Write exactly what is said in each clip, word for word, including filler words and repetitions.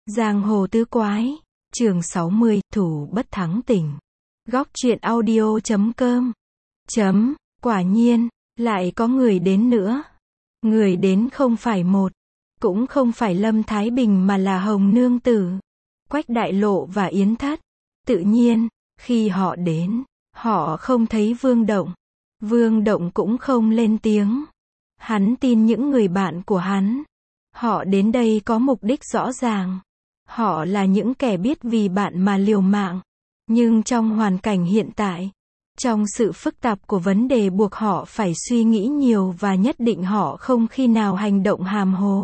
Giang hồ tứ quái, chương sáu mươi, thủ bất thắng tình. Góc truyện audio chấm com. Chấm, quả nhiên, lại có người đến nữa. Người đến không phải một, cũng không phải Lâm Thái Bình mà là Hồng Nương Tử, Quách Đại Lộ và Yến Thất. Tự nhiên, khi họ đến, họ không thấy Vương Động. Vương Động cũng không lên tiếng. Hắn tin những người bạn của hắn. Họ đến đây có mục đích rõ ràng. Họ là những kẻ biết vì bạn mà liều mạng. Nhưng trong hoàn cảnh hiện tại, trong sự phức tạp của vấn đề buộc họ phải suy nghĩ nhiều và nhất định họ không khi nào hành động hàm hồ.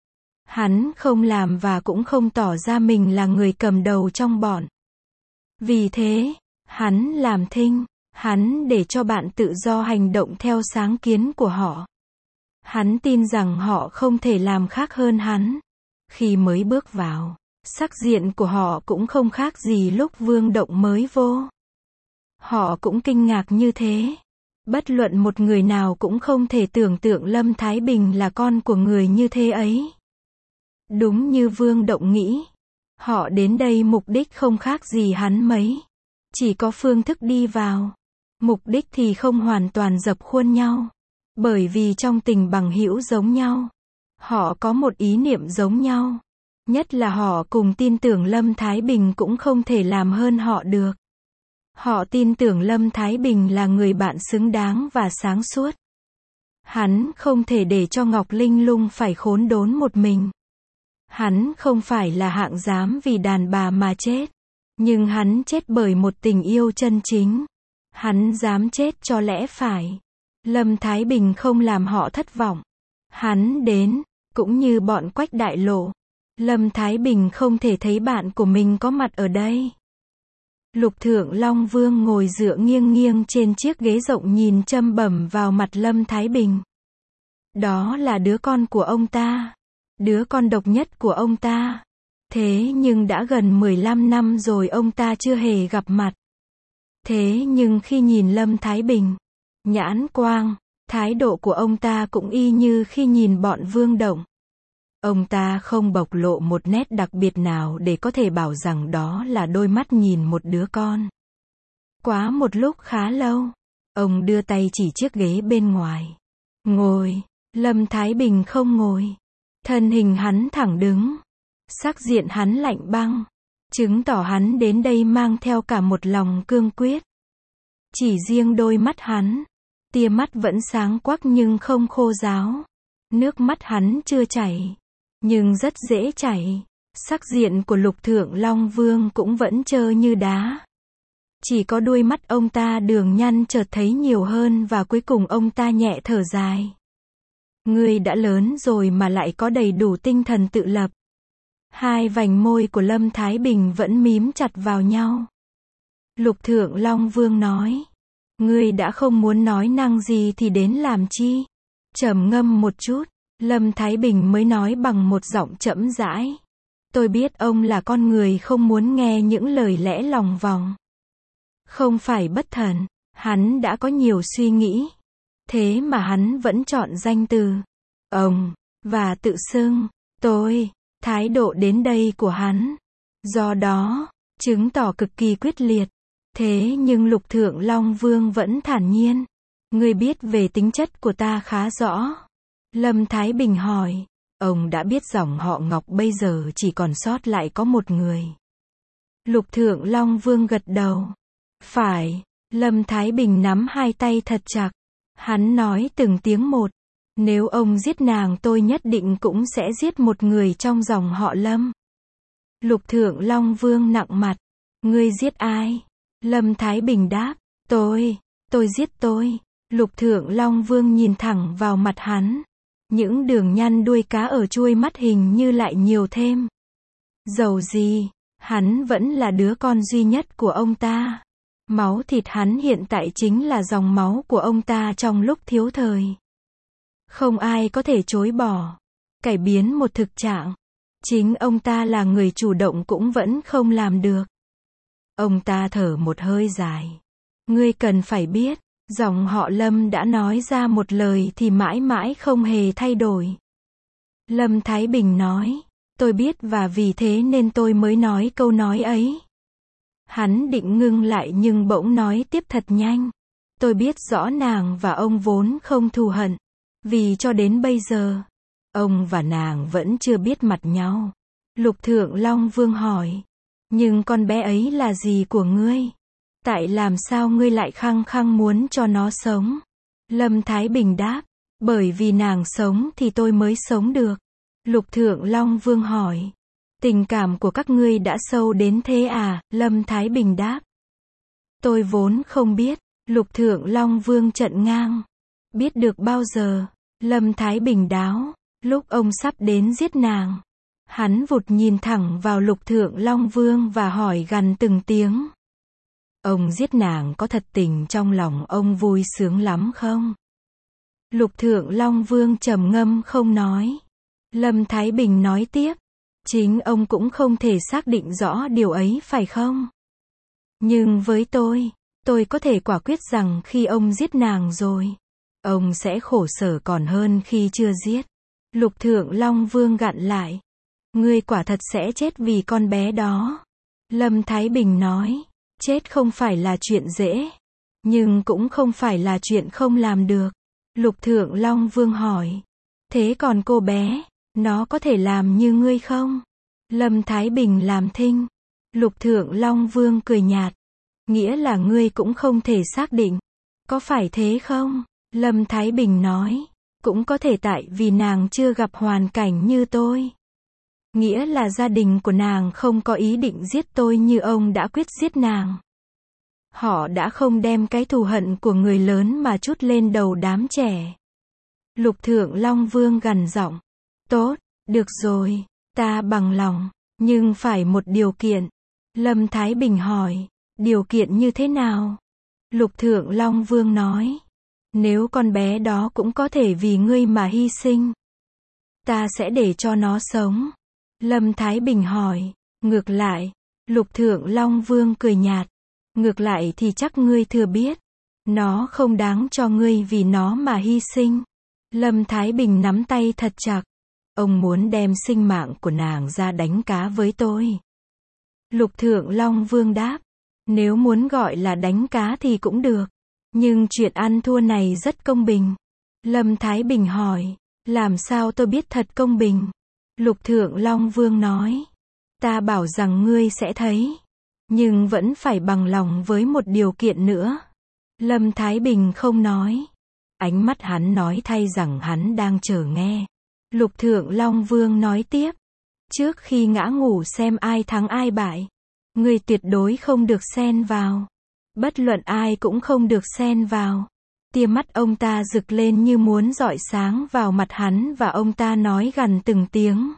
Hắn không làm và cũng không tỏ ra mình là người cầm đầu trong bọn. Vì thế, hắn làm thinh, hắn để cho bạn tự do hành động theo sáng kiến của họ. Hắn tin rằng họ không thể làm khác hơn hắn. Khi mới bước vào, sắc diện của họ cũng không khác gì lúc Vương Động mới vô. Họ cũng kinh ngạc như thế. Bất luận một người nào cũng không thể tưởng tượng Lâm Thái Bình là con của người như thế ấy. Đúng như Vương Động nghĩ, họ đến đây mục đích không khác gì hắn mấy. Chỉ có phương thức đi vào. Mục đích thì không hoàn toàn dập khuôn nhau. Bởi vì trong tình bằng hữu giống nhau, họ có một ý niệm giống nhau. Nhất là họ cùng tin tưởng Lâm Thái Bình cũng không thể làm hơn họ được. Họ tin tưởng Lâm Thái Bình là người bạn xứng đáng và sáng suốt. Hắn không thể để cho Ngọc Linh Lung phải khốn đốn một mình. Hắn không phải là hạng dám vì đàn bà mà chết. Nhưng hắn chết bởi một tình yêu chân chính. Hắn dám chết cho lẽ phải. Lâm Thái Bình không làm họ thất vọng. Hắn đến, cũng như bọn Quách Đại Lộ. Lâm Thái Bình không thể thấy bạn của mình có mặt ở đây. Lục Thượng Long Vương ngồi dựa nghiêng nghiêng trên chiếc ghế rộng nhìn châm bẩm vào mặt Lâm Thái Bình. Đó là đứa con của ông ta. Đứa con độc nhất của ông ta. Thế nhưng đã gần mười lăm năm rồi ông ta chưa hề gặp mặt. Thế nhưng khi nhìn Lâm Thái Bình, nhãn quang, thái độ của ông ta cũng y như khi nhìn bọn Vương Động. Ông ta không bộc lộ một nét đặc biệt nào để có thể bảo rằng đó là đôi mắt nhìn một đứa con. Quá một lúc khá lâu, ông đưa tay chỉ chiếc ghế bên ngoài. Ngồi, Lâm Thái Bình không ngồi. Thân hình hắn thẳng đứng. Sắc diện hắn lạnh băng. Chứng tỏ hắn đến đây mang theo cả một lòng cương quyết. Chỉ riêng đôi mắt hắn, tia mắt vẫn sáng quắc nhưng không khô ráo. Nước mắt hắn chưa chảy, nhưng rất dễ chảy. Sắc diện của Lục Thượng Long Vương cũng vẫn trơ như đá. Chỉ có đôi mắt ông ta đường nhăn chợt thấy nhiều hơn và cuối cùng ông ta nhẹ thở dài. Ngươi đã lớn rồi mà lại có đầy đủ tinh thần tự lập. Hai vành môi của Lâm Thái Bình vẫn mím chặt vào nhau. Lục Thượng Long Vương nói. Ngươi đã không muốn nói năng gì thì đến làm chi? Trầm ngâm một chút, Lâm Thái Bình mới nói bằng một giọng chậm rãi. Tôi biết ông là con người không muốn nghe những lời lẽ lòng vòng. Không phải bất thần, hắn đã có nhiều suy nghĩ. Thế mà hắn vẫn chọn danh từ ông, và tự xưng, tôi. Thái độ đến đây của hắn, do đó, chứng tỏ cực kỳ quyết liệt. Thế nhưng Lục Thượng Long Vương vẫn thản nhiên. Ngươi biết về tính chất của ta khá rõ. Lâm Thái Bình hỏi. Ông đã biết dòng họ Ngọc bây giờ chỉ còn sót lại có một người. Lục Thượng Long Vương gật đầu. Phải. Lâm Thái Bình nắm hai tay thật chặt. Hắn nói từng tiếng một. Nếu ông giết nàng tôi nhất định cũng sẽ giết một người trong dòng họ Lâm. Lục Thượng Long Vương nặng mặt. Ngươi giết ai? Lâm Thái Bình đáp. Tôi, tôi giết tôi. Lục Thượng Long Vương nhìn thẳng vào mặt hắn. Những đường nhăn đuôi cá ở chuôi mắt hình như lại nhiều thêm. Dầu gì, hắn vẫn là đứa con duy nhất của ông ta. Máu thịt hắn hiện tại chính là dòng máu của ông ta trong lúc thiếu thời. Không ai có thể chối bỏ, cải biến một thực trạng. Chính ông ta là người chủ động cũng vẫn không làm được. Ông ta thở một hơi dài. Ngươi cần phải biết, dòng họ Lâm đã nói ra một lời thì mãi mãi không hề thay đổi. Lâm Thái Bình nói, Tôi biết và vì thế nên tôi mới nói câu nói ấy. Hắn định ngưng lại nhưng bỗng nói tiếp thật nhanh. Tôi biết rõ nàng và ông vốn không thù hận. Vì cho đến bây giờ, ông và nàng vẫn chưa biết mặt nhau. Lục Thượng Long Vương hỏi. Nhưng con bé ấy là gì của ngươi? Tại làm sao ngươi lại khăng khăng muốn cho nó sống? Lâm Thái Bình đáp. Bởi vì nàng sống thì tôi mới sống được. Lục Thượng Long Vương hỏi. Tình cảm của các ngươi đã sâu đến thế à? Lâm Thái Bình đáp. Tôi vốn không biết. Lục Thượng Long Vương trợn ngang. Biết được bao giờ? Lâm Thái Bình đáo. Lúc ông sắp đến giết nàng. Hắn vụt nhìn thẳng vào Lục Thượng Long Vương và hỏi gằn từng tiếng. Ông giết nàng có thật tình trong lòng ông vui sướng lắm không? Lục Thượng Long Vương trầm ngâm không nói. Lâm Thái Bình nói tiếp. Chính ông cũng không thể xác định rõ điều ấy phải không? Nhưng với tôi, tôi có thể quả quyết rằng khi ông giết nàng rồi, ông sẽ khổ sở còn hơn khi chưa giết. Lục Thượng Long Vương gặn lại. Ngươi quả thật sẽ chết vì con bé đó. Lâm Thái Bình nói. Chết không phải là chuyện dễ. Nhưng cũng không phải là chuyện không làm được. Lục Thượng Long Vương hỏi. Thế còn cô bé, nó có thể làm như ngươi không? Lâm Thái Bình làm thinh. Lục Thượng Long Vương cười nhạt. Nghĩa là ngươi cũng không thể xác định. Có phải thế không? Lâm Thái Bình nói. Cũng có thể tại vì nàng chưa gặp hoàn cảnh như tôi. Nghĩa là gia đình của nàng không có ý định giết tôi như ông đã quyết giết nàng. Họ đã không đem cái thù hận của người lớn mà trút lên đầu đám trẻ. Lục Thượng Long Vương gằn giọng. Tốt, được rồi, ta bằng lòng, nhưng phải một điều kiện. Lâm Thái Bình hỏi. Điều kiện như thế nào? Lục Thượng Long Vương nói. Nếu con bé đó cũng có thể vì ngươi mà hy sinh, ta sẽ để cho nó sống. Lâm Thái Bình hỏi. Ngược lại, Lục Thượng Long Vương cười nhạt. Ngược lại thì chắc ngươi thừa biết. Nó không đáng cho ngươi vì nó mà hy sinh. Lâm Thái Bình nắm tay thật chặt. Ông muốn đem sinh mạng của nàng ra đánh cá với tôi. Lục Thượng Long Vương đáp. Nếu muốn gọi là đánh cá thì cũng được. Nhưng chuyện ăn thua này rất công bình. Lâm Thái Bình hỏi. Làm sao tôi biết thật công bình? Lục Thượng Long Vương nói. Ta bảo rằng ngươi sẽ thấy. Nhưng vẫn phải bằng lòng với một điều kiện nữa. Lâm Thái Bình không nói. Ánh mắt hắn nói thay rằng hắn đang chờ nghe. Lục Thượng Long Vương nói tiếp. Trước khi ngã ngủ xem ai thắng ai bại. Ngươi tuyệt đối không được xen vào. Bất luận ai cũng không được xen vào. Tia mắt ông ta rực lên như muốn rọi sáng vào mặt hắn và ông ta nói gằn từng tiếng.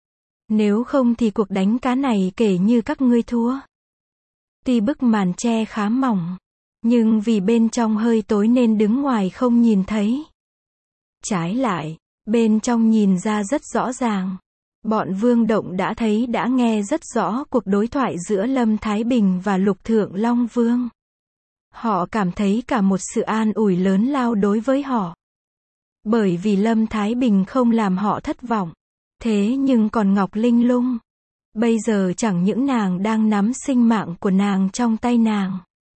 Nếu không thì cuộc đánh cá này kể như các ngươi thua. Tuy bức màn che khá mỏng, nhưng vì bên trong hơi tối nên đứng ngoài không nhìn thấy. Trái lại, bên trong nhìn ra rất rõ ràng. Bọn Vương Động đã thấy đã nghe rất rõ cuộc đối thoại giữa Lâm Thái Bình và Lục Thượng Long Vương. Họ cảm thấy cả một sự an ủi lớn lao đối với họ. Bởi vì Lâm Thái Bình không làm họ thất vọng. Thế nhưng còn Ngọc Linh Lung. Bây giờ chẳng những nàng đang nắm sinh mạng của nàng trong tay nàng,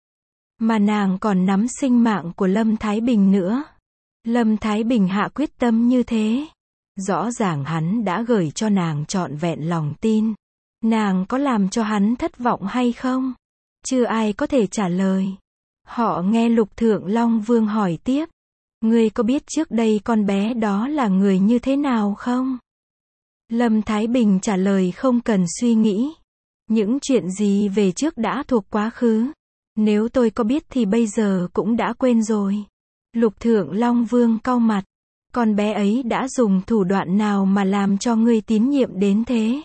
mà nàng còn nắm sinh mạng của Lâm Thái Bình nữa. Lâm Thái Bình hạ quyết tâm như thế. Rõ ràng hắn đã gửi cho nàng trọn vẹn lòng tin. Nàng có làm cho hắn thất vọng hay không? Chưa ai có thể trả lời. Họ nghe Lục Thượng Long Vương hỏi tiếp. Ngươi có biết trước đây con bé đó là người như thế nào không? Lâm Thái Bình trả lời không cần suy nghĩ. Những chuyện gì về trước đã thuộc quá khứ. Nếu tôi có biết thì bây giờ cũng đã quên rồi. Lục Thượng Long Vương cau mặt. Con bé ấy đã dùng thủ đoạn nào mà làm cho ngươi tín nhiệm đến thế?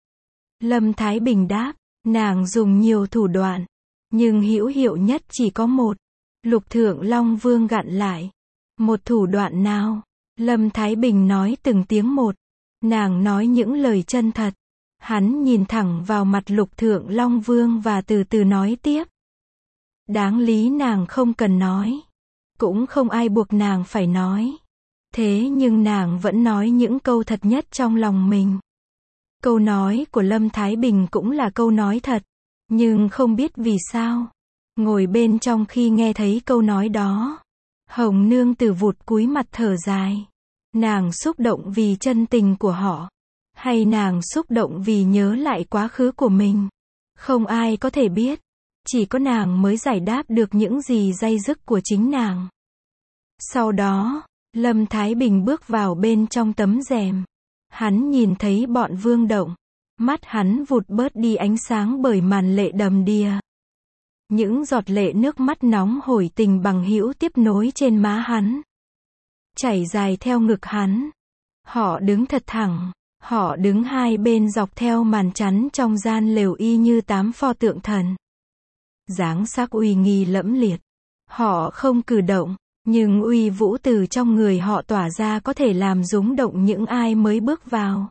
Lâm Thái Bình đáp. Nàng dùng nhiều thủ đoạn, nhưng hữu hiệu nhất chỉ có một. Lục Thượng Long Vương gặn lại. Một thủ đoạn nào? Lâm Thái Bình nói từng tiếng một. Nàng nói những lời chân thật. Hắn nhìn thẳng vào mặt Lục Thượng Long Vương và từ từ nói tiếp. Đáng lý nàng không cần nói. Cũng không ai buộc nàng phải nói. Thế nhưng nàng vẫn nói những câu thật nhất trong lòng mình. Câu nói của Lâm Thái Bình cũng là câu nói thật. Nhưng không biết vì sao, ngồi bên trong khi nghe thấy câu nói đó, Hồng Nương Tử vụt cúi mặt thở dài. Nàng xúc động vì chân tình của họ, hay nàng xúc động vì nhớ lại quá khứ của mình? Không ai có thể biết. Chỉ có nàng mới giải đáp được những gì day dứt của chính nàng. Sau đó, Lâm Thái Bình bước vào bên trong tấm rèm. Hắn nhìn thấy bọn Vương Động. Mắt hắn vụt bớt đi ánh sáng bởi màn lệ đầm đìa. Những giọt lệ nước mắt nóng hổi tình bằng hữu tiếp nối trên má hắn, chảy dài theo ngực hắn. Họ đứng thật thẳng. Họ đứng hai bên dọc theo màn chắn trong gian lều y như tám pho tượng thần. Dáng sắc uy nghi lẫm liệt. Họ không cử động, nhưng uy vũ từ trong người họ tỏa ra có thể làm rúng động những ai mới bước vào.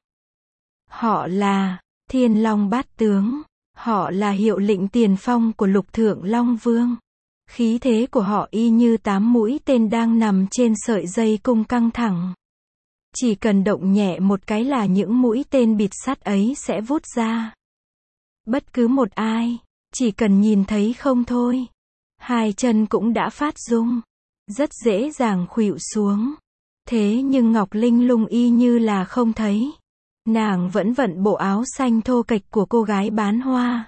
Họ là Thiên Long Bát Tướng. Họ là hiệu lệnh tiền phong của Lục Thượng Long Vương. Khí thế của họ y như tám mũi tên đang nằm trên sợi dây cung căng thẳng. Chỉ cần động nhẹ một cái là những mũi tên bịt sắt ấy sẽ vút ra. Bất cứ một ai, chỉ cần nhìn thấy không thôi, hai chân cũng đã phát rung, rất dễ dàng khuỵu xuống. Thế nhưng Ngọc Linh Lung y như là không thấy. Nàng vẫn vận bộ áo xanh thô kệch của cô gái bán hoa.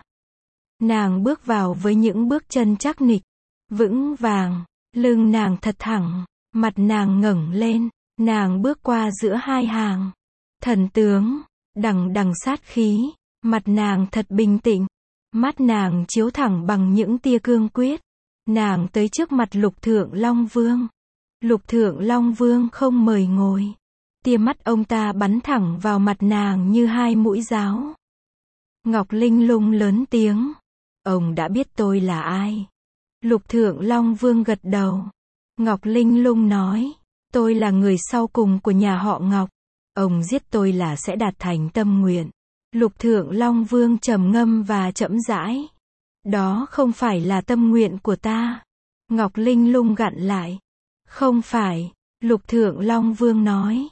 Nàng bước vào với những bước chân chắc nịch, vững vàng, lưng nàng thật thẳng, mặt nàng ngẩng lên, nàng bước qua giữa hai hàng thần tướng, đằng đằng sát khí, mặt nàng thật bình tĩnh, mắt nàng chiếu thẳng bằng những tia cương quyết. Nàng tới trước mặt Lục Thượng Long Vương. Lục Thượng Long Vương không mời ngồi. Tia mắt ông ta bắn thẳng vào mặt nàng như hai mũi giáo. Ngọc Linh Lung lớn tiếng. Ông đã biết tôi là ai? Lục Thượng Long Vương gật đầu. Ngọc Linh Lung nói. Tôi là người sau cùng của nhà họ Ngọc. Ông giết tôi là sẽ đạt thành tâm nguyện. Lục Thượng Long Vương trầm ngâm và chậm rãi. Đó không phải là tâm nguyện của ta. Ngọc Linh Lung gặn lại. Không phải, Lục Thượng Long Vương nói.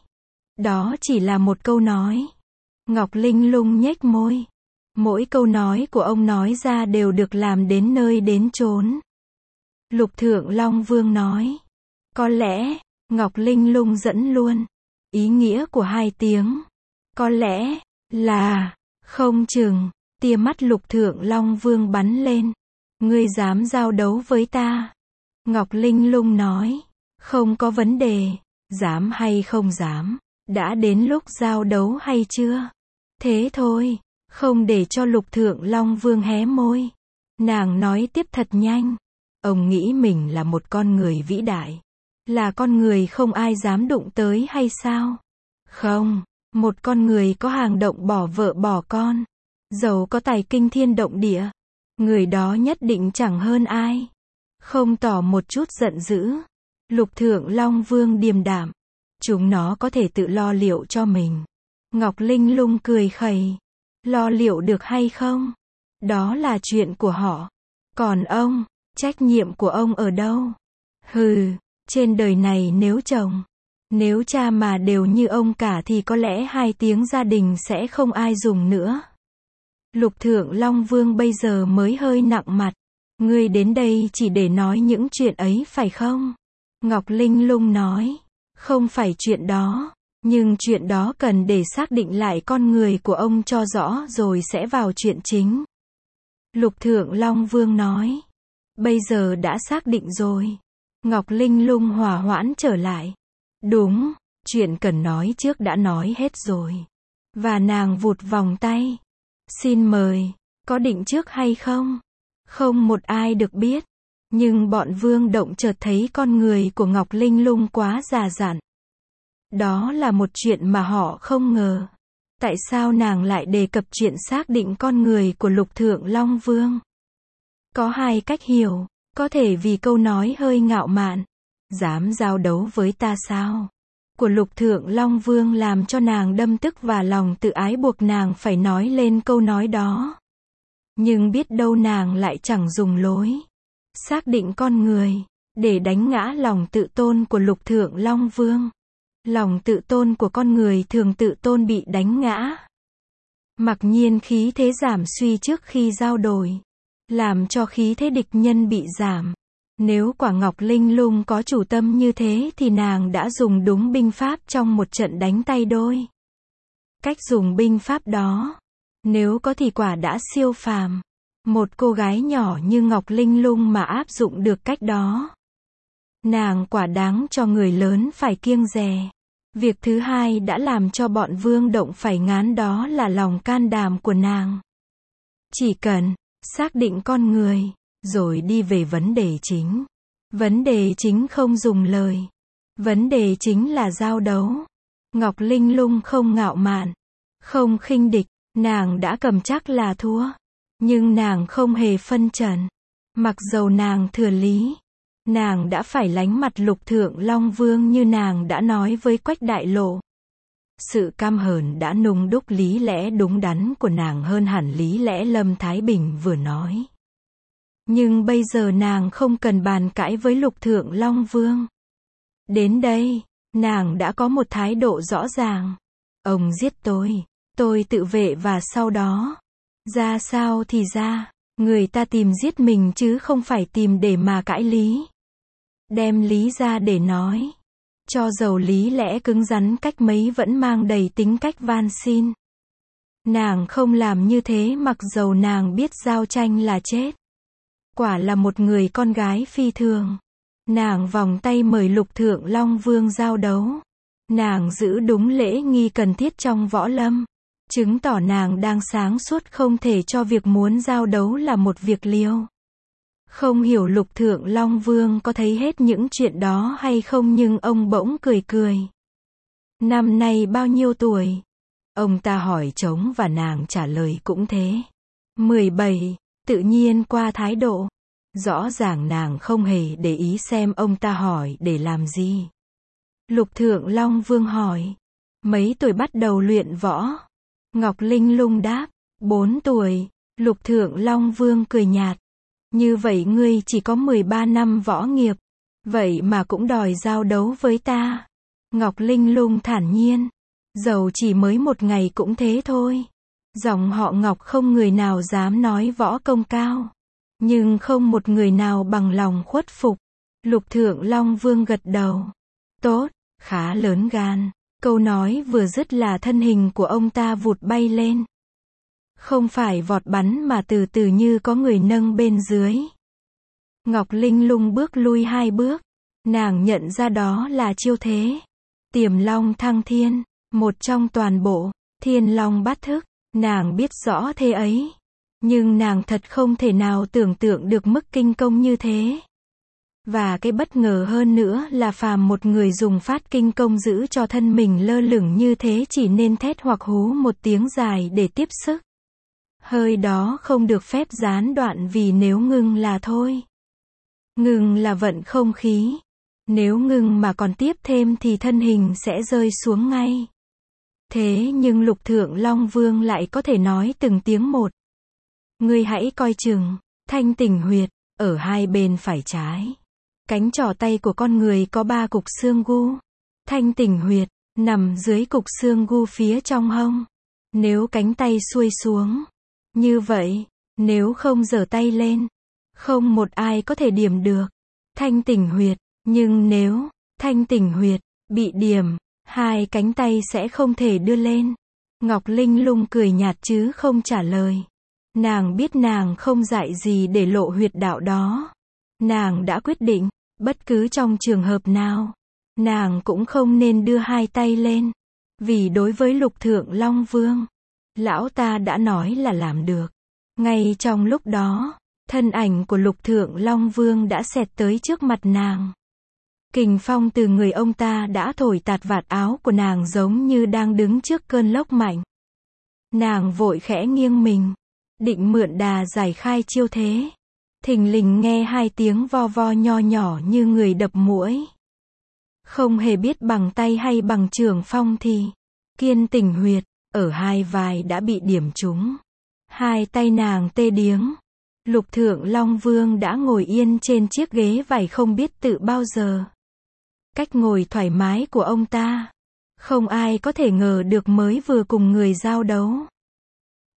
Đó chỉ là một câu nói. Ngọc Linh Lung nhếch môi. Mỗi câu nói của ông nói ra đều được làm đến nơi đến chốn. Lục Thượng Long Vương nói. Có lẽ, Ngọc Linh Lung dẫn luôn. Ý nghĩa của hai tiếng. Có lẽ, là, không chừng. Tia mắt Lục Thượng Long Vương bắn lên. Ngươi dám giao đấu với ta? Ngọc Linh Lung nói. Không có vấn đề. Dám hay không dám? Đã đến lúc giao đấu hay chưa? Thế thôi. Không để cho Lục Thượng Long Vương hé môi. Nàng nói tiếp thật nhanh. Ông nghĩ mình là một con người vĩ đại. Là con người không ai dám đụng tới hay sao? Không. Một con người có hàng động bỏ vợ bỏ con. Dẫu có tài kinh thiên động địa. Người đó nhất định chẳng hơn ai. Không tỏ một chút giận dữ. Lục Thượng Long Vương điềm đạm. Chúng nó có thể tự lo liệu cho mình. Ngọc Linh Lung cười khẩy. Lo liệu được hay không? Đó là chuyện của họ. Còn ông, trách nhiệm của ông ở đâu? Hừ, trên đời này nếu chồng, nếu cha mà đều như ông cả thì có lẽ hai tiếng gia đình sẽ không ai dùng nữa. Lục Thượng Long Vương bây giờ mới hơi nặng mặt. Ngươi đến đây chỉ để nói những chuyện ấy phải không? Ngọc Linh Lung nói. Không phải chuyện đó. Nhưng chuyện đó cần để xác định lại con người của ông cho rõ rồi sẽ vào chuyện chính. Lục Thượng Long Vương nói. Bây giờ đã xác định rồi. Ngọc Linh Lung hòa hoãn trở lại. Đúng, chuyện cần nói trước đã nói hết rồi. Và nàng vụt vòng tay. Xin mời, có định trước hay không? Không một ai được biết. Nhưng bọn Vương Động chợt thấy con người của Ngọc Linh Lung quá già dặn. Đó là một chuyện mà họ không ngờ. Tại sao nàng lại đề cập chuyện xác định con người của Lục Thượng Long Vương? Có hai cách hiểu. Có thể vì câu nói hơi ngạo mạn. Dám giao đấu với ta sao? Của Lục Thượng Long Vương làm cho nàng đâm tức và lòng tự ái buộc nàng phải nói lên câu nói đó. Nhưng biết đâu nàng lại chẳng dùng lối xác định con người để đánh ngã lòng tự tôn của Lục Thượng Long Vương. Lòng tự tôn của con người thường tự tôn bị đánh ngã. Mặc nhiên khí thế giảm suy trước khi giao đổi, làm cho khí thế địch nhân bị giảm. Nếu quả Ngọc Linh Lung có chủ tâm như thế thì nàng đã dùng đúng binh pháp trong một trận đánh tay đôi. Cách dùng binh pháp đó, nếu có thì quả đã siêu phàm. Một cô gái nhỏ như Ngọc Linh Lung mà áp dụng được cách đó, nàng quả đáng cho người lớn phải kiêng dè. Việc thứ hai đã làm cho bọn Vương Động phải ngán đó là lòng can đảm của nàng. Chỉ cần xác định con người, rồi đi về vấn đề chính. Vấn đề chính không dùng lời. Vấn đề chính là giao đấu. Ngọc Linh Lung không ngạo mạn, không khinh địch, nàng đã cầm chắc là thua. Nhưng nàng không hề phân trần. Mặc dầu nàng thừa lý, nàng đã phải lánh mặt Lục Thượng Long Vương như nàng đã nói với Quách Đại Lộ. Sự cam hờn đã nung đúc lý lẽ đúng đắn của nàng hơn hẳn lý lẽ Lâm Thái Bình vừa nói. Nhưng bây giờ nàng không cần bàn cãi với Lục Thượng Long Vương. Đến đây, nàng đã có một thái độ rõ ràng. Ông giết tôi, tôi tự vệ và sau đó, ra sao thì ra, người ta tìm giết mình chứ không phải tìm để mà cãi lý. Đem lý ra để nói. Cho dầu lý lẽ cứng rắn cách mấy vẫn mang đầy tính cách van xin. Nàng không làm như thế mặc dầu nàng biết giao tranh là chết. Quả là một người con gái phi thường. Nàng vòng tay mời Lục Thượng Long Vương giao đấu. Nàng giữ đúng lễ nghi cần thiết trong võ lâm. Chứng tỏ nàng đang sáng suốt không thể cho việc muốn giao đấu là một việc liêu. Không hiểu Lục Thượng Long Vương có thấy hết những chuyện đó hay không nhưng ông bỗng cười cười. Năm nay bao nhiêu tuổi? Ông ta hỏi trống và nàng trả lời cũng thế. mười bảy, tự nhiên qua thái độ. Rõ ràng nàng không hề để ý xem ông ta hỏi để làm gì. Lục Thượng Long Vương hỏi. Mấy tuổi bắt đầu luyện võ? Ngọc Linh Lung đáp. Bốn tuổi. Lục Thượng Long Vương cười nhạt. Như vậy ngươi chỉ có mười ba năm võ nghiệp. Vậy mà cũng đòi giao đấu với ta. Ngọc Linh Lung thản nhiên. Dầu chỉ mới một ngày cũng thế thôi. Dòng họ Ngọc không người nào dám nói võ công cao. Nhưng không một người nào bằng lòng khuất phục. Lục Thượng Long Vương gật đầu. Tốt, khá lớn gan. Câu nói vừa dứt là thân hình của ông ta vụt bay lên. Không phải vọt bắn mà từ từ như có người nâng bên dưới. Ngọc Linh Lung bước lui hai bước. Nàng nhận ra đó là chiêu thế Tiềm Long Thăng Thiên, một trong toàn bộ Thiên Long Bát Thức. Nàng biết rõ thế ấy. Nhưng nàng thật không thể nào tưởng tượng được mức kinh công như thế. Và cái bất ngờ hơn nữa là phàm một người dùng phát kinh công giữ cho thân mình lơ lửng như thế chỉ nên thét hoặc hú một tiếng dài để tiếp sức. Hơi đó không được phép gián đoạn vì nếu ngưng là thôi. Ngừng là vận không khí. Nếu ngừng mà còn tiếp thêm thì thân hình sẽ rơi xuống ngay. Thế nhưng Lục Thượng Long Vương lại có thể nói từng tiếng một. Ngươi hãy coi chừng, Thanh Tỉnh huyệt, ở hai bên phải trái. Cánh trỏ tay của con người có ba cục xương gu. Thanh Tỉnh huyệt, nằm dưới cục xương gu phía trong hông. Nếu cánh tay xuôi xuống, như vậy, nếu không giở tay lên, không một ai có thể điểm được Thanh Tỉnh huyệt. Nhưng nếu Thanh Tỉnh huyệt bị điểm, hai cánh tay sẽ không thể đưa lên. Ngọc Linh Lung cười nhạt chứ không trả lời. Nàng biết nàng không dạy gì để lộ huyệt đạo đó. Nàng đã quyết định, bất cứ trong trường hợp nào, nàng cũng không nên đưa hai tay lên. Vì đối với Lục Thượng Long Vương, lão ta đã nói là làm được. Ngay trong lúc đó, thân ảnh của Lục Thượng Long Vương đã xẹt tới trước mặt nàng. Kình phong từ người ông ta đã thổi tạt vạt áo của nàng giống như đang đứng trước cơn lốc mạnh. Nàng vội khẽ nghiêng mình, định mượn đà giải khai chiêu thế. Thình lình nghe hai tiếng vo vo nho nhỏ như người đập muỗi. Không hề biết bằng tay hay bằng trường phong thì Kiên Tỉnh huyệt, ở hai vai đã bị điểm trúng. Hai tay nàng tê điếng. Lục Thượng Long Vương đã ngồi yên trên chiếc ghế vải không biết tự bao giờ. Cách ngồi thoải mái của ông ta, không ai có thể ngờ được mới vừa cùng người giao đấu.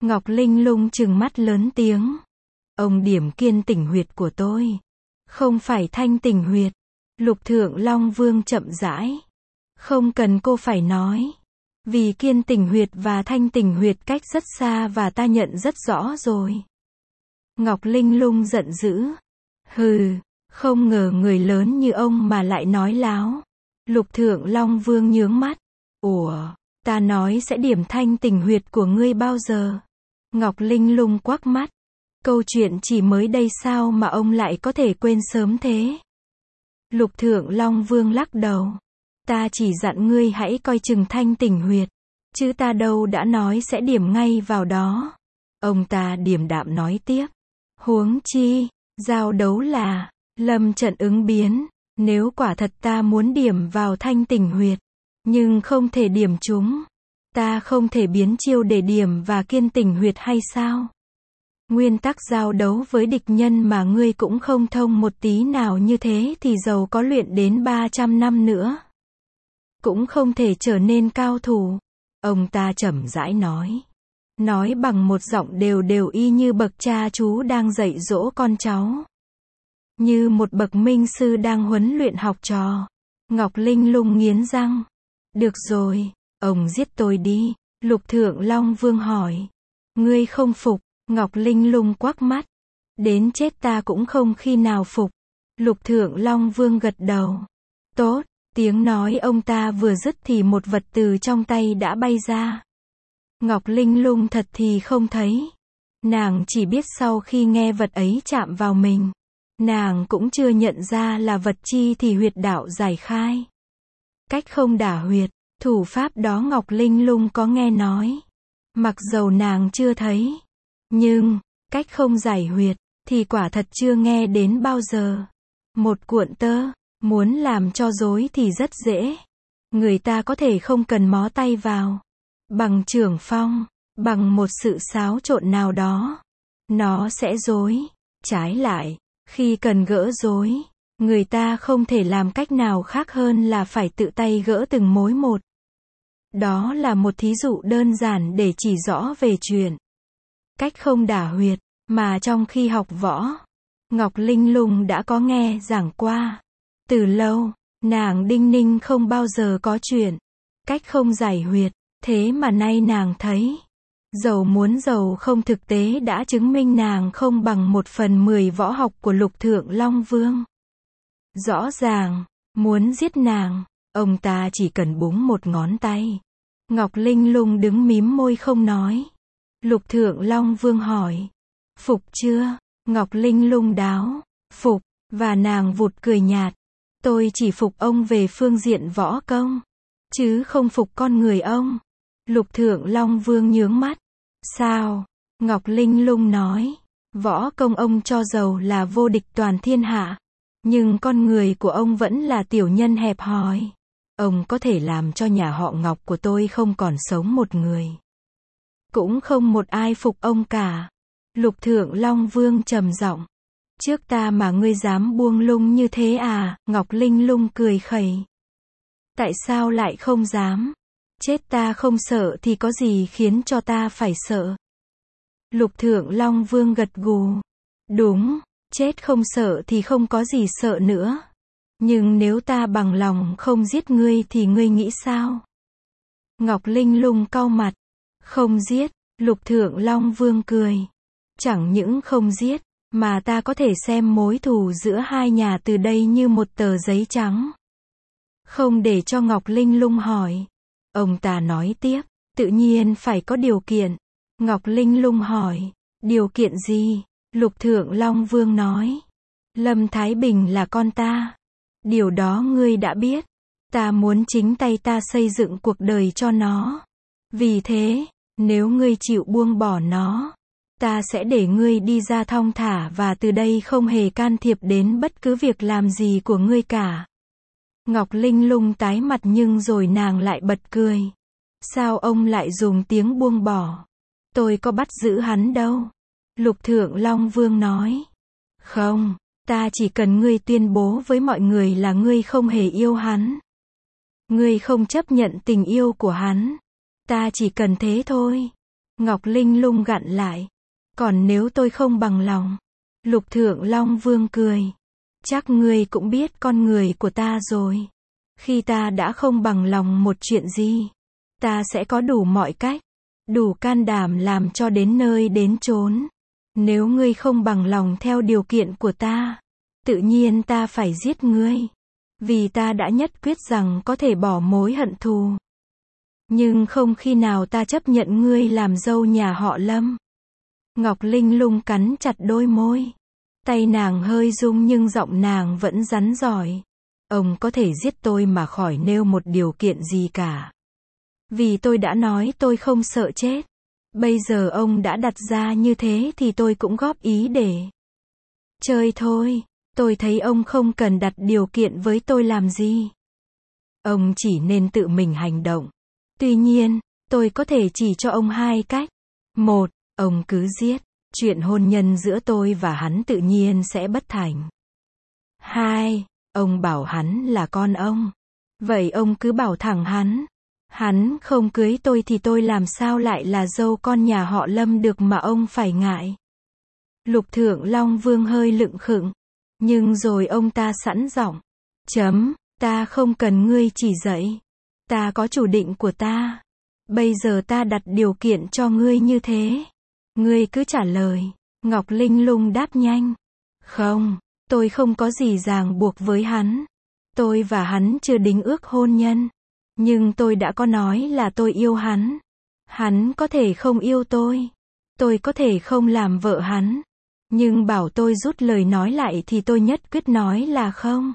Ngọc Linh Lung trừng mắt lớn tiếng. Ông điểm kiên tỉnh huyệt của tôi. Không phải thanh tỉnh huyệt. Lục Thượng Long Vương chậm rãi. Không cần cô phải nói. Vì kiên tỉnh huyệt và thanh tỉnh huyệt cách rất xa và ta nhận rất rõ rồi. Ngọc Linh Lung giận dữ. Hừ, không ngờ người lớn như ông mà lại nói láo. Lục Thượng Long Vương nhướng mắt. Ủa, ta nói sẽ điểm thanh tỉnh huyệt của ngươi bao giờ? Ngọc Linh Lung quắc mắt. Câu chuyện chỉ mới đây sao mà ông lại có thể quên sớm thế? Lục Thượng Long Vương lắc đầu. Ta chỉ dặn ngươi hãy coi chừng thanh tỉnh huyệt. Chứ ta đâu đã nói sẽ điểm ngay vào đó. Ông ta điềm đạm nói tiếp. Huống chi, giao đấu là, lâm trận ứng biến. Nếu quả thật ta muốn điểm vào thanh tỉnh huyệt, nhưng không thể điểm chúng, ta không thể biến chiêu để điểm và kiên tỉnh huyệt hay sao? Nguyên tắc giao đấu với địch nhân mà ngươi cũng không thông một tí nào như thế thì dầu có luyện đến ba trăm năm nữa, cũng không thể trở nên cao thủ. Ông ta chậm rãi nói. Nói bằng một giọng đều đều y như bậc cha chú đang dạy dỗ con cháu. Như một bậc minh sư đang huấn luyện học trò. Ngọc Linh Lung nghiến răng. Được rồi, ông giết tôi đi. Lục Thượng Long Vương hỏi. Ngươi không phục? Ngọc Linh Lung quắc mắt. Đến chết ta cũng không khi nào phục. Lục Thượng Long Vương gật đầu. Tốt. Tiếng nói ông ta vừa dứt thì một vật từ trong tay đã bay ra. Ngọc Linh Lung thật thì không thấy. Nàng chỉ biết sau khi nghe vật ấy chạm vào mình, nàng cũng chưa nhận ra là vật chi thì huyệt đạo giải khai. Cách không đả huyệt, thủ pháp đó Ngọc Linh Lung có nghe nói. Mặc dầu nàng chưa thấy, nhưng, cách không giải huyệt, thì quả thật chưa nghe đến bao giờ. Một cuộn tơ, muốn làm cho rối thì rất dễ. Người ta có thể không cần mó tay vào. Bằng trưởng phong, bằng một sự xáo trộn nào đó, nó sẽ rối. Trái lại, khi cần gỡ rối, người ta không thể làm cách nào khác hơn là phải tự tay gỡ từng mối một. Đó là một thí dụ đơn giản để chỉ rõ về chuyện cách không đả huyệt, mà trong khi học võ, Ngọc Linh Lung đã có nghe giảng qua. Từ lâu, nàng đinh ninh không bao giờ có chuyện cách không giải huyệt, thế mà nay nàng thấy. Dầu muốn dầu không thực tế đã chứng minh nàng không bằng một phần mười võ học của Lục Thượng Long Vương. Rõ ràng, muốn giết nàng, ông ta chỉ cần búng một ngón tay. Ngọc Linh Lung đứng mím môi không nói. Lục Thượng Long Vương hỏi. Phục chưa? Ngọc Linh Lung đáo. Phục, và nàng vụt cười nhạt. Tôi chỉ phục ông về phương diện võ công, chứ không phục con người ông. Lục Thượng Long Vương nhướng mắt. Sao? Ngọc Linh Lung nói. Võ công ông cho dầu là vô địch toàn thiên hạ, nhưng con người của ông vẫn là tiểu nhân hẹp hòi. Ông có thể làm cho nhà họ Ngọc của tôi không còn sống một người. Cũng không một ai phục ông cả. Lục Thượng Long Vương trầm giọng. Trước ta mà ngươi dám buông lung như thế à? Ngọc Linh Lung cười khẩy. Tại sao lại không dám? Chết ta không sợ thì có gì khiến cho ta phải sợ? Lục Thượng Long Vương gật gù. Đúng, chết không sợ thì không có gì sợ nữa. Nhưng nếu ta bằng lòng không giết ngươi thì ngươi nghĩ sao? Ngọc Linh Lung cau mặt. Không giết, Lục Thượng Long Vương cười. Chẳng những không giết, mà ta có thể xem mối thù giữa hai nhà từ đây như một tờ giấy trắng. Không để cho Ngọc Linh Lung hỏi, ông ta nói tiếp, tự nhiên phải có điều kiện. Ngọc Linh Lung hỏi, điều kiện gì? Lục Thượng Long Vương nói, Lâm Thái Bình là con ta. Điều đó ngươi đã biết. Ta muốn chính tay ta xây dựng cuộc đời cho nó. Vì thế, nếu ngươi chịu buông bỏ nó, ta sẽ để ngươi đi ra thong thả và từ đây không hề can thiệp đến bất cứ việc làm gì của ngươi cả. Ngọc Linh Lung tái mặt nhưng rồi nàng lại bật cười. Sao ông lại dùng tiếng buông bỏ? Tôi có bắt giữ hắn đâu. Lục Thượng Long Vương nói. Không, ta chỉ cần ngươi tuyên bố với mọi người là ngươi không hề yêu hắn. Ngươi không chấp nhận tình yêu của hắn. Ta chỉ cần thế thôi. Ngọc Linh Lung gặn lại. Còn nếu tôi không bằng lòng? Lục Thượng Long Vương cười. Chắc ngươi cũng biết con người của ta rồi. Khi ta đã không bằng lòng một chuyện gì, ta sẽ có đủ mọi cách, đủ can đảm làm cho đến nơi đến chốn. Nếu ngươi không bằng lòng theo điều kiện của ta, tự nhiên ta phải giết ngươi. Vì ta đã nhất quyết rằng có thể bỏ mối hận thù. Nhưng không khi nào ta chấp nhận ngươi làm dâu nhà họ Lâm. Ngọc Linh Lung cắn chặt đôi môi. Tay nàng hơi rung nhưng giọng nàng vẫn rắn giỏi. Ông có thể giết tôi mà khỏi nêu một điều kiện gì cả. Vì tôi đã nói tôi không sợ chết. Bây giờ ông đã đặt ra như thế thì tôi cũng góp ý để chơi thôi. Tôi thấy ông không cần đặt điều kiện với tôi làm gì. Ông chỉ nên tự mình hành động. Tuy nhiên, tôi có thể chỉ cho ông hai cách. Một, ông cứ giết. Chuyện hôn nhân giữa tôi và hắn tự nhiên sẽ bất thành. Hai, ông bảo hắn là con ông. Vậy ông cứ bảo thẳng hắn. Hắn không cưới tôi thì tôi làm sao lại là dâu con nhà họ Lâm được mà ông phải ngại. Lục Thượng Long Vương hơi lựng khựng. Nhưng rồi ông ta sẵn giọng. Chấm, ta không cần ngươi chỉ dạy. Ta có chủ định của ta. Bây giờ ta đặt điều kiện cho ngươi như thế. Ngươi cứ trả lời. Ngọc Linh Lung đáp nhanh. Không, tôi không có gì ràng buộc với hắn. Tôi và hắn chưa đính ước hôn nhân. Nhưng tôi đã có nói là tôi yêu hắn. Hắn có thể không yêu tôi. Tôi có thể không làm vợ hắn. Nhưng bảo tôi rút lời nói lại thì tôi nhất quyết nói là không.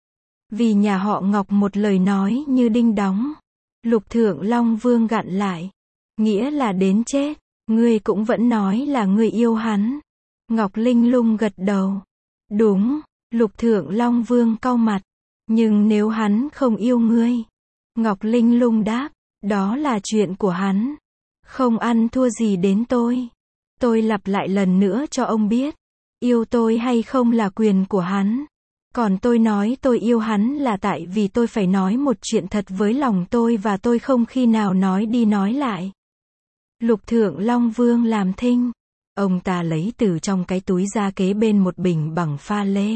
Vì nhà họ Ngọc một lời nói như đinh đóng. Lục Thượng Long Vương gặn lại. Nghĩa là đến chết. Ngươi cũng vẫn nói là ngươi yêu hắn. Ngọc Linh Lung gật đầu. Đúng, Lục Thượng Long Vương cau mặt. Nhưng nếu hắn không yêu ngươi. Ngọc Linh Lung đáp. Đó là chuyện của hắn. Không ăn thua gì đến tôi. Tôi lặp lại lần nữa cho ông biết. Yêu tôi hay không là quyền của hắn. Còn tôi nói tôi yêu hắn là tại vì tôi phải nói một chuyện thật với lòng tôi và tôi không khi nào nói đi nói lại. Lục Thượng Long Vương làm thinh. Ông ta lấy từ trong cái túi ra kế bên một bình bằng pha lê.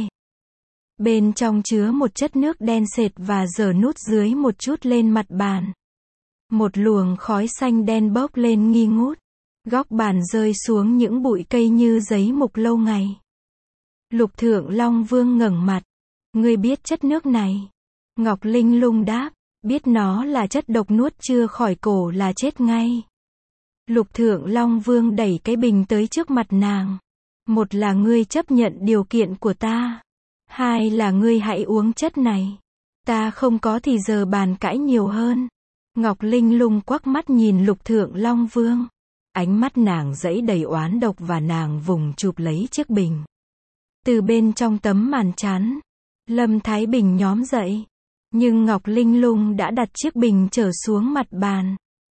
Bên trong chứa một chất nước đen sệt và giở nút dưới một chút lên mặt bàn. Một luồng khói xanh đen bốc lên nghi ngút. Góc bàn rơi xuống những bụi cây như giấy mục lâu ngày. Lục Thượng Long Vương ngẩng mặt. Ngươi biết chất nước này? Ngọc Linh Lung đáp. Biết nó là chất độc nuốt chưa khỏi cổ là chết ngay. Lục Thượng Long Vương đẩy cái bình tới trước mặt nàng. Một là ngươi chấp nhận điều kiện của ta. Hai là ngươi hãy uống chất này. Ta không có thì giờ bàn cãi nhiều hơn. Ngọc Linh Lung quắc mắt nhìn Lục Thượng Long Vương. Ánh mắt nàng dẫy đầy oán độc và nàng vùng chụp lấy chiếc bình. Từ bên trong tấm màn chắn, Lâm Thái Bình nhóm dậy. Nhưng Ngọc Linh Lung đã đặt chiếc bình trở xuống mặt bàn.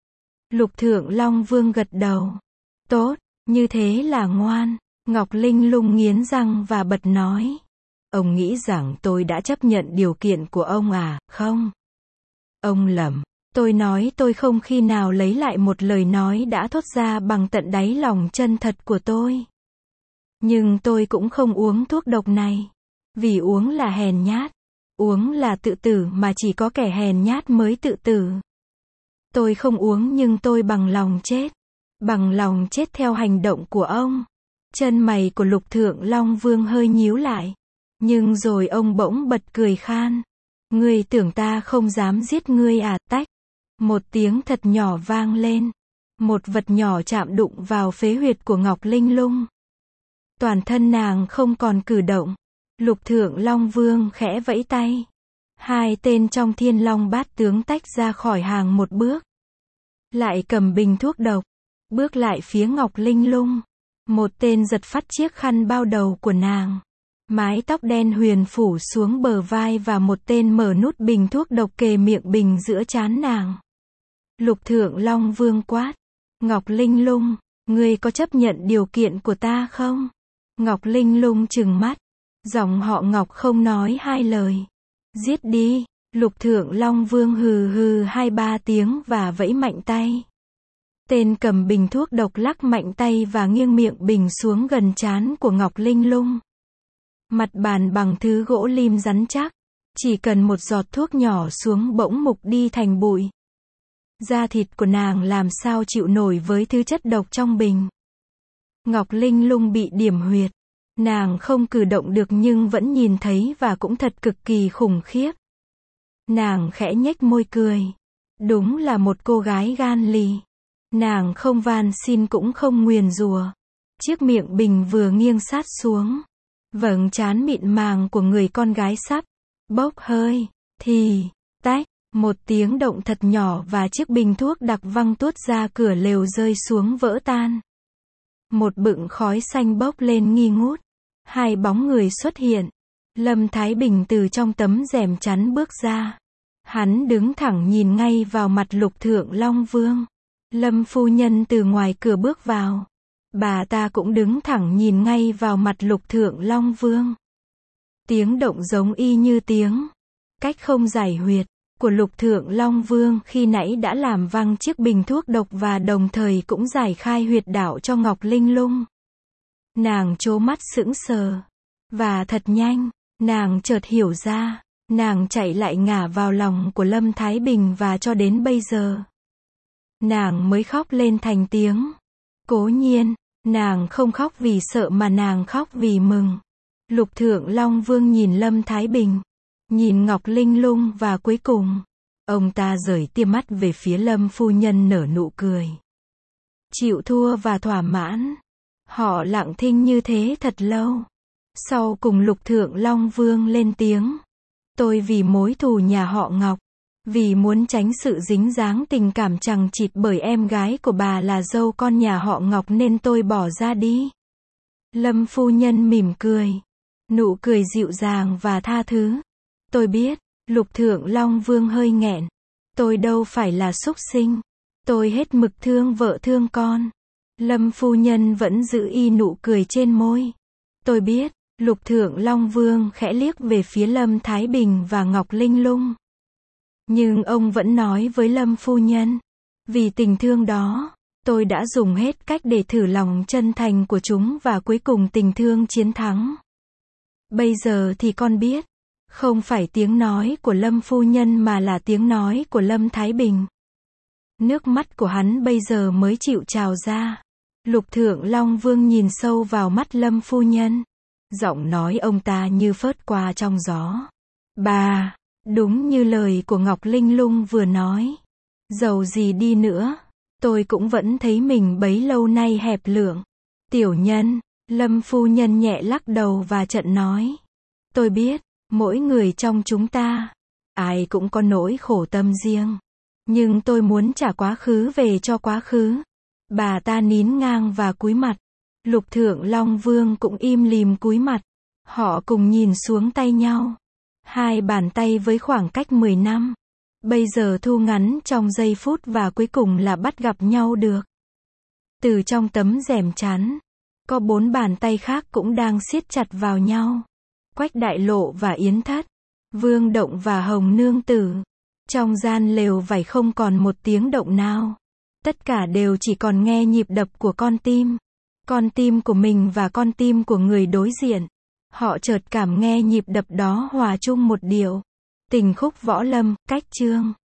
Lục Thượng Long Vương gật đầu. Tốt, như thế là ngoan. Ngọc Linh Lung nghiến răng và bật nói. Ông nghĩ rằng tôi đã chấp nhận điều kiện của ông à, không? Ông lầm. Tôi nói tôi không khi nào lấy lại một lời nói đã thốt ra bằng tận đáy lòng chân thật của tôi. Nhưng tôi cũng không uống thuốc độc này. Vì uống là hèn nhát. Uống là tự tử mà chỉ có kẻ hèn nhát mới tự tử. Tôi không uống nhưng tôi bằng lòng chết. Bằng lòng chết theo hành động của ông. Chân mày của Lục Thượng Long Vương hơi nhíu lại. Nhưng rồi ông bỗng bật cười khan. Ngươi tưởng ta không dám giết ngươi à? Tách. Một tiếng thật nhỏ vang lên. Một vật nhỏ chạm đụng vào phế huyệt của Ngọc Linh Lung. Toàn thân nàng không còn cử động. Lục Thượng Long Vương khẽ vẫy tay. Hai tên trong Thiên Long Bát Tướng tách ra khỏi hàng một bước. Lại cầm bình thuốc độc. Bước lại phía Ngọc Linh Lung. Một tên giật phắt chiếc khăn bao đầu của nàng. Mái tóc đen huyền phủ xuống bờ vai và một tên mở nút bình thuốc độc kề miệng bình giữa trán nàng. Lục Thượng Long Vương quát. Ngọc Linh Lung, ngươi có chấp nhận điều kiện của ta không? Ngọc Linh Lung trừng mắt. Dòng họ Ngọc không nói hai lời. Giết đi. Lục Thượng Long Vương hừ hừ hai ba tiếng và vẫy mạnh tay. Tên cầm bình thuốc độc lắc mạnh tay và nghiêng miệng bình xuống gần trán của Ngọc Linh Lung. Mặt bàn bằng thứ gỗ lim rắn chắc. Chỉ cần một giọt thuốc nhỏ xuống bỗng mục đi thành bụi. Da thịt của nàng làm sao chịu nổi với thứ chất độc trong bình. Ngọc Linh Lung bị điểm huyệt. Nàng không cử động được nhưng vẫn nhìn thấy và cũng thật cực kỳ khủng khiếp. Nàng khẽ nhếch môi cười. Đúng là một cô gái gan lì. Nàng không van xin cũng không nguyền rủa. Chiếc miệng bình vừa nghiêng sát xuống. Vầng trán mịn màng của người con gái sắp bốc hơi. Thì, tách, một tiếng động thật nhỏ và chiếc bình thuốc đặc văng tuốt ra cửa lều rơi xuống vỡ tan. Một bựng khói xanh bốc lên nghi ngút. Hai bóng người xuất hiện. Lâm Thái Bình từ trong tấm rèm chắn bước ra. Hắn đứng thẳng nhìn ngay vào mặt Lục Thượng Long Vương. Lâm phu nhân từ ngoài cửa bước vào. Bà ta cũng đứng thẳng nhìn ngay vào mặt Lục Thượng Long Vương. Tiếng động giống y như tiếng cách không giải huyệt của Lục Thượng Long Vương khi nãy đã làm văng chiếc bình thuốc độc và đồng thời cũng giải khai huyệt đạo cho Ngọc Linh Lung. Nàng trố mắt sững sờ. Và thật nhanh, nàng chợt hiểu ra. Nàng chạy lại ngả vào lòng của Lâm Thái Bình và cho đến bây giờ nàng mới khóc lên thành tiếng. Cố nhiên, nàng không khóc vì sợ mà nàng khóc vì mừng. Lục Thượng Long Vương nhìn Lâm Thái Bình, nhìn Ngọc Linh Lung và cuối cùng, ông ta rời tia mắt về phía Lâm phu nhân nở nụ cười. Chịu thua và thỏa mãn. Họ lặng thinh như thế thật lâu. Sau cùng Lục Thượng Long Vương lên tiếng. Tôi vì mối thù nhà họ Ngọc, vì muốn tránh sự dính dáng tình cảm chằng chịt bởi em gái của bà là dâu con nhà họ Ngọc nên tôi bỏ ra đi. Lâm phu nhân mỉm cười. Nụ cười dịu dàng và tha thứ. Tôi biết, Lục Thượng Long Vương hơi nghẹn. Tôi đâu phải là súc sinh. Tôi hết mực thương vợ thương con. Lâm phu nhân vẫn giữ y nụ cười trên môi. Tôi biết, Lục Thượng Long Vương khẽ liếc về phía Lâm Thái Bình và Ngọc Linh Lung. Nhưng ông vẫn nói với Lâm phu nhân. Vì tình thương đó, tôi đã dùng hết cách để thử lòng chân thành của chúng và cuối cùng tình thương chiến thắng. Bây giờ thì con biết, không phải tiếng nói của Lâm phu nhân mà là tiếng nói của Lâm Thái Bình. Nước mắt của hắn bây giờ mới chịu trào ra. Lục Thượng Long Vương nhìn sâu vào mắt Lâm phu nhân. Giọng nói ông ta như phớt qua trong gió. Bà, đúng như lời của Ngọc Linh Lung vừa nói. Dầu gì đi nữa, tôi cũng vẫn thấy mình bấy lâu nay hẹp lượng. Tiểu nhân, Lâm phu nhân nhẹ lắc đầu và chận nói. Tôi biết, mỗi người trong chúng ta, ai cũng có nỗi khổ tâm riêng. Nhưng tôi muốn trả quá khứ về cho quá khứ. Bà ta nín ngang và cúi mặt. Lục Thượng Long Vương cũng im lìm cúi mặt. Họ cùng nhìn xuống tay nhau. Hai bàn tay với khoảng cách mười năm. Bây giờ thu ngắn trong giây phút và cuối cùng là bắt gặp nhau được. Từ trong tấm rèm chắn, có bốn bàn tay khác cũng đang siết chặt vào nhau. Quách Đại Lộ và Yến Thất, Vương Động và Hồng Nương Tử. Trong gian lều vải không còn một tiếng động nào. Tất cả đều chỉ còn nghe nhịp đập của con tim. Con tim của mình và con tim của người đối diện. Họ chợt cảm nghe nhịp đập đó hòa chung một điệu. Tình khúc võ lâm, cách chương.